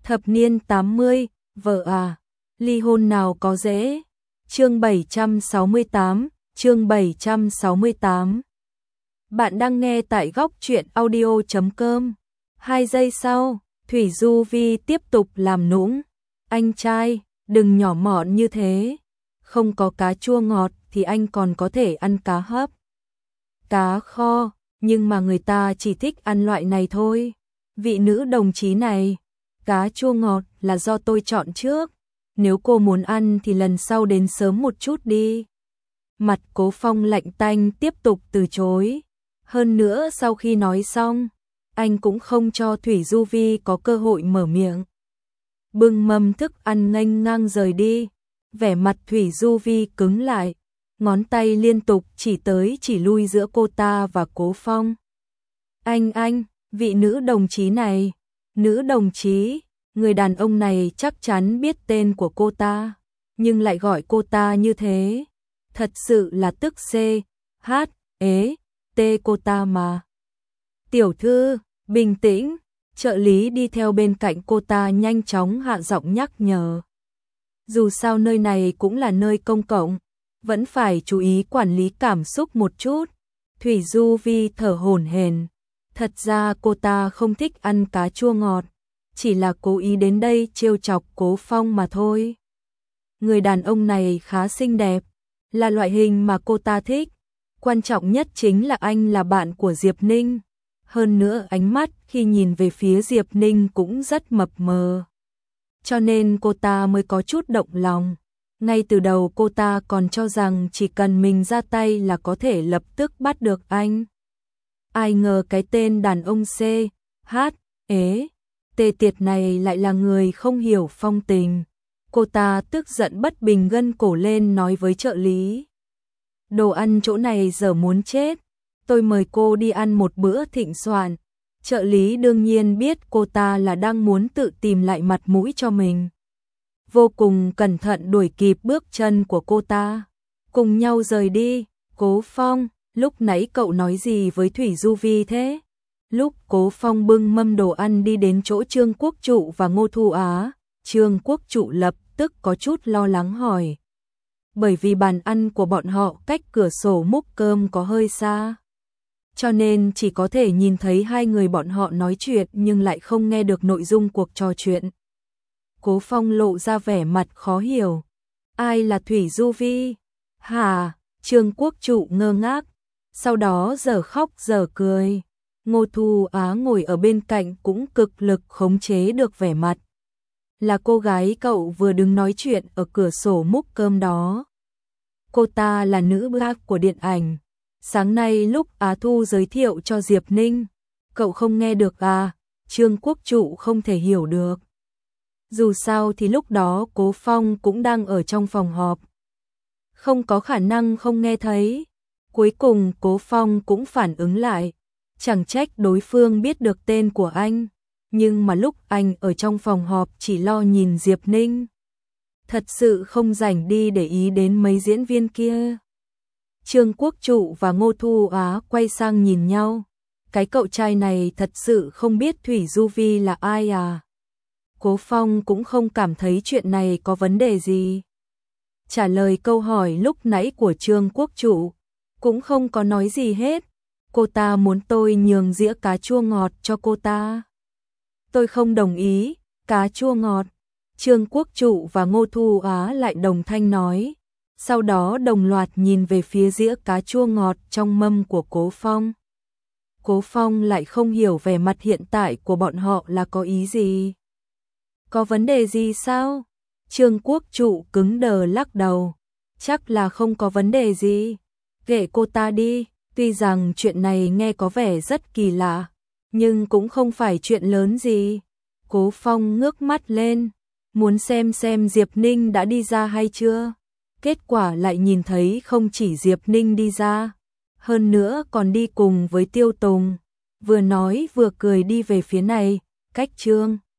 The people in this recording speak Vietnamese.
Thập niên 80, vợ à, ly hôn nào có dễ. Chương 768, chương 768. Bạn đang nghe tại góc truyện audio.com. 2 giây sau, Thủy Du Vi tiếp tục làm nũng. Anh trai, đừng nhỏ mọn như thế. Không có cá chua ngọt thì anh còn có thể ăn cá hấp, cá kho, nhưng mà người ta chỉ thích ăn loại này thôi. Vị nữ đồng chí này, cá chua ngọt là do tôi chọn trước. Nếu cô muốn ăn thì lần sau đến sớm một chút đi. Mặt Cố Phong lạnh tanh tiếp tục từ chối. Hơn nữa sau khi nói xong, anh cũng không cho Thủy Du Vi có cơ hội mở miệng. Bưng mâm thức ăn nghênh ngang rời đi. Vẻ mặt Thủy Du Vi cứng lại, ngón tay liên tục chỉ tới chỉ lui giữa cô ta và Cố Phong. Anh, vị nữ đồng chí này, nữ đồng chí, người đàn ông này chắc chắn biết tên của cô ta, nhưng lại gọi cô ta như thế. Thật sự là tức C.H.E.T cô ta mà. Tiểu thư, bình tĩnh, trợ lý đi theo bên cạnh cô ta nhanh chóng hạ giọng nhắc nhở. Dù sao nơi này cũng là nơi công cộng, vẫn phải chú ý quản lý cảm xúc một chút. Thủy Du Vi thở hổn hển. Thật ra cô ta không thích ăn cá chua ngọt, chỉ là cố ý đến đây trêu chọc Cố Phong mà thôi. Người đàn ông này khá xinh đẹp, là loại hình mà cô ta thích. Quan trọng nhất chính là anh là bạn của Diệp Ninh. Hơn nữa ánh mắt khi nhìn về phía Diệp Ninh cũng rất mập mờ. Cho nên cô ta mới có chút động lòng. Ngay từ đầu cô ta còn cho rằng chỉ cần mình ra tay là có thể lập tức bắt được anh. Ai ngờ cái tên đàn ông C.H.E.T tiệt này lại là người không hiểu phong tình. Cô ta tức giận bất bình gân cổ lên nói với trợ lý. Đồ ăn chỗ này giờ muốn chết. Tôi mời cô đi ăn một bữa thịnh soạn. Trợ lý đương nhiên biết cô ta là đang muốn tự tìm lại mặt mũi cho mình. Vô cùng cẩn thận đuổi kịp bước chân của cô ta. Cùng nhau rời đi. Cố Phong, lúc nãy cậu nói gì với Thủy Du Vi thế? Lúc Cố Phong bưng mâm đồ ăn đi đến chỗ Trương Quốc Trụ và Ngô Thu Á, Trương Quốc Trụ lập tức có chút lo lắng hỏi. Bởi vì bàn ăn của bọn họ cách cửa sổ múc cơm có hơi xa, cho nên chỉ có thể nhìn thấy hai người bọn họ nói chuyện nhưng lại không nghe được nội dung cuộc trò chuyện. Cố Phong lộ ra vẻ mặt khó hiểu. Ai là Thủy Du Vi? Hả? Trương Quốc Trụ ngơ ngác, sau đó giờ khóc giờ cười. Ngô Thu Á ngồi ở bên cạnh cũng cực lực khống chế được vẻ mặt. Là cô gái cậu vừa đứng nói chuyện ở cửa sổ múc cơm đó. Cô ta là nữ bác của điện ảnh. Sáng nay lúc Á Thu giới thiệu cho Diệp Ninh, cậu không nghe được à? Trương Quốc Trụ không thể hiểu được. Dù sao thì lúc đó Cố Phong cũng đang ở trong phòng họp, không có khả năng không nghe thấy. Cuối cùng Cố Phong cũng phản ứng lại. Chẳng trách đối phương biết được tên của anh, nhưng mà lúc anh ở trong phòng họp chỉ lo nhìn Diệp Ninh. Thật sự không rảnh đi để ý đến mấy diễn viên kia. Trương Quốc Trụ và Ngô Thu Á quay sang nhìn nhau. Cái cậu trai này thật sự không biết Thủy Du Vi là ai à? Cố Phong cũng không cảm thấy chuyện này có vấn đề gì. Trả lời câu hỏi lúc nãy của Trương Quốc Trụ, cũng không có nói gì hết. Cô ta muốn tôi nhường dĩa cá chua ngọt cho cô ta. Tôi không đồng ý. Cá chua ngọt. Trương Quốc Trụ và Ngô Thu Á lại đồng thanh nói. Sau đó đồng loạt nhìn về phía dĩa cá chua ngọt trong mâm của Cố Phong. Cố Phong lại không hiểu vẻ mặt hiện tại của bọn họ là có ý gì. Có vấn đề gì sao? Trương Quốc Trụ cứng đờ lắc đầu. Chắc là không có vấn đề gì. Kệ cô ta đi. Tuy rằng chuyện này nghe có vẻ rất kỳ lạ, nhưng cũng không phải chuyện lớn gì. Cố Phong ngước mắt lên, muốn xem Diệp Ninh đã đi ra hay chưa. Kết quả lại nhìn thấy không chỉ Diệp Ninh đi ra, hơn nữa còn đi cùng với Tiêu Tùng. Vừa nói vừa cười đi về phía này, cách Trương